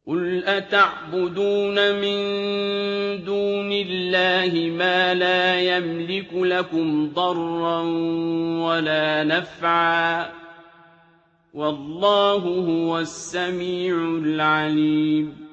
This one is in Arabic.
قُلْ أَتَعْبُدُونَ مِن دُونِ اللَّهِ مَا لَا يَمْلِكُ لَكُمْ ضَرًّا وَلَا نَفْعًا ۚ وَاللَّهُ هُوَ السَّمِيعُ الْعَلِيمُ